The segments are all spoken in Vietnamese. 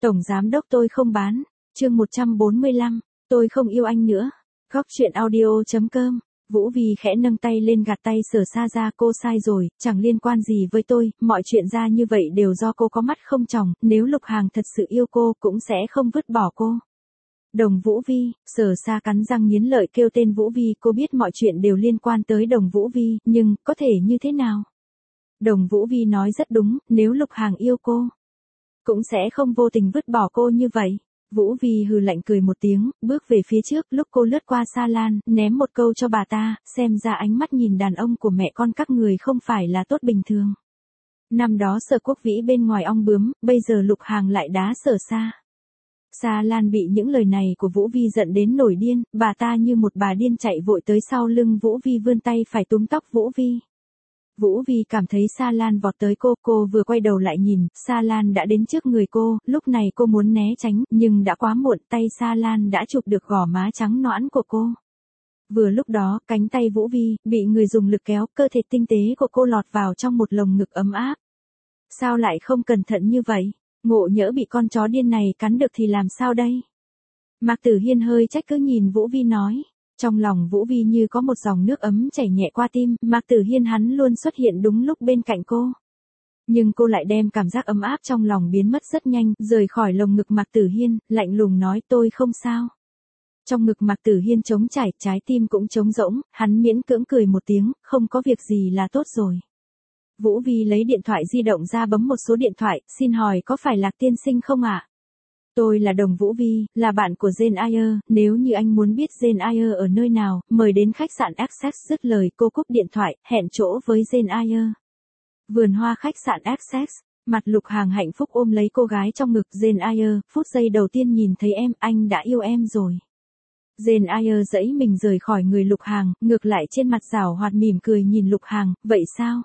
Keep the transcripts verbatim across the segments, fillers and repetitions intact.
Tổng giám đốc tôi không bán. Chương một trăm bốn mươi lăm, tôi không yêu anh nữa. Góc truyện audio chấm com. Vũ Vi khẽ nâng tay lên gạt tay Sở Sa ra, cô sai rồi, chẳng liên quan gì với tôi, mọi chuyện ra như vậy đều do cô có mắt không tròng, nếu Lục Hàng thật sự yêu cô cũng sẽ không vứt bỏ cô. Đồng Vũ Vi, Sở Sa cắn răng nghiến lợi kêu tên Vũ Vi, cô biết mọi chuyện đều liên quan tới Đồng Vũ Vi, nhưng, có thể như thế nào? Đồng Vũ Vi nói rất đúng, nếu Lục Hàng yêu cô, cũng sẽ không vô tình vứt bỏ cô như vậy. Vũ Vi hừ lạnh cười một tiếng, bước về phía trước, lúc cô lướt qua Sa Lan, ném một câu cho bà ta, xem ra ánh mắt nhìn đàn ông của mẹ con các người không phải là tốt bình thường. Năm đó Sở Quốc Vĩ bên ngoài ong bướm, bây giờ Lục Hàng lại đá Sở Sa. Sa Lan bị những lời này của Vũ Vi giận đến nổi điên, bà ta như một bà điên chạy vội tới sau lưng Vũ Vi vươn tay phải túm tóc Vũ Vi. Vũ Vi cảm thấy Sa Lan vọt tới cô, cô vừa quay đầu lại nhìn, Sa Lan đã đến trước người cô, lúc này cô muốn né tránh, nhưng đã quá muộn, tay Sa Lan đã chụp được gò má trắng nõn của cô. Vừa lúc đó, cánh tay Vũ Vi, bị người dùng lực kéo, cơ thể tinh tế của cô lọt vào trong một lồng ngực ấm áp. Sao lại không cẩn thận như vậy? Ngộ nhỡ bị con chó điên này cắn được thì làm sao đây? Mạc Tử Hiên hơi trách cứ nhìn Vũ Vi nói. Trong lòng Vũ Vi như có một dòng nước ấm chảy nhẹ qua tim, Mạc Tử Hiên hắn luôn xuất hiện đúng lúc bên cạnh cô. Nhưng cô lại đem cảm giác ấm áp trong lòng biến mất rất nhanh, rời khỏi lồng ngực Mạc Tử Hiên, lạnh lùng nói tôi không sao. Trong ngực Mạc Tử Hiên trống trải, trái tim cũng trống rỗng, hắn miễn cưỡng cười một tiếng, không có việc gì là tốt rồi. Vũ Vi lấy điện thoại di động ra bấm một số điện thoại, xin hỏi có phải Lạc tiên sinh không ạ? Tôi là Đồng Vũ Vi, là bạn của Jane Eyre, nếu như anh muốn biết Jane Eyre ở nơi nào, mời đến khách sạn Access. Dứt lời cô cúp điện thoại, hẹn chỗ với Jane Eyre. Vườn hoa khách sạn Access, mặt Lục Hàng hạnh phúc ôm lấy cô gái trong ngực. Jane Eyre, phút giây đầu tiên nhìn thấy em, anh đã yêu em rồi. Jane Eyre giãy mình rời khỏi người Lục Hàng, ngược lại trên mặt giảo hoạt mỉm cười nhìn Lục Hàng, vậy sao?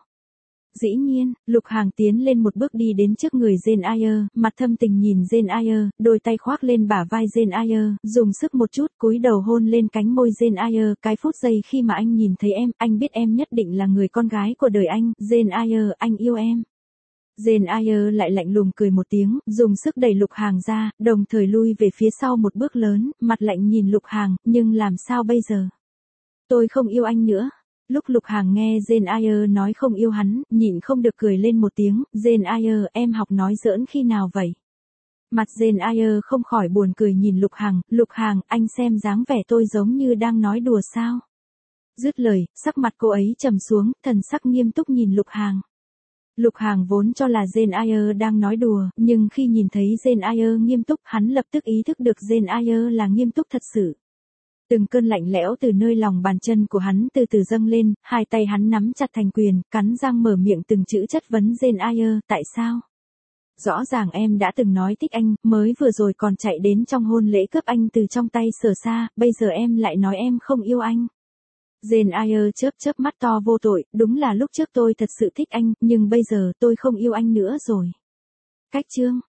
Dĩ nhiên, Lục Hàng tiến lên một bước đi đến trước người Jane Eyre, mặt thâm tình nhìn Jane Eyre, đôi tay khoác lên bả vai Jane Eyre, dùng sức một chút, cúi đầu hôn lên cánh môi Jane Eyre, cái phút giây khi mà anh nhìn thấy em, anh biết em nhất định là người con gái của đời anh, Jane Eyre, anh yêu em. Jane Eyre lại lạnh lùng cười một tiếng, dùng sức đẩy Lục Hàng ra, đồng thời lui về phía sau một bước lớn, mặt lạnh nhìn Lục Hàng, nhưng làm sao bây giờ? Tôi không yêu anh nữa. Lúc Lục Hàng nghe Jane Eyre nói không yêu hắn, nhịn không được cười lên một tiếng, Jane Eyre, em học nói giỡn khi nào vậy? Mặt Jane Eyre không khỏi buồn cười nhìn Lục Hàng, Lục Hàng, anh xem dáng vẻ tôi giống như đang nói đùa sao? Dứt lời, sắc mặt cô ấy trầm xuống, thần sắc nghiêm túc nhìn Lục Hàng. Lục Hàng vốn cho là Jane Eyre đang nói đùa, nhưng khi nhìn thấy Jane Eyre nghiêm túc, hắn lập tức ý thức được Jane Eyre là nghiêm túc thật sự. Từng cơn lạnh lẽo từ nơi lòng bàn chân của hắn từ từ dâng lên, hai tay hắn nắm chặt thành quyền, cắn răng mở miệng từng chữ chất vấn Jane Eyre, tại sao? Rõ ràng em đã từng nói thích anh, mới vừa rồi còn chạy đến trong hôn lễ cướp anh từ trong tay Sở Sa, bây giờ em lại nói em không yêu anh. Jane Eyre chớp chớp mắt to vô tội, đúng là lúc trước tôi thật sự thích anh, nhưng bây giờ tôi không yêu anh nữa rồi. Cách chương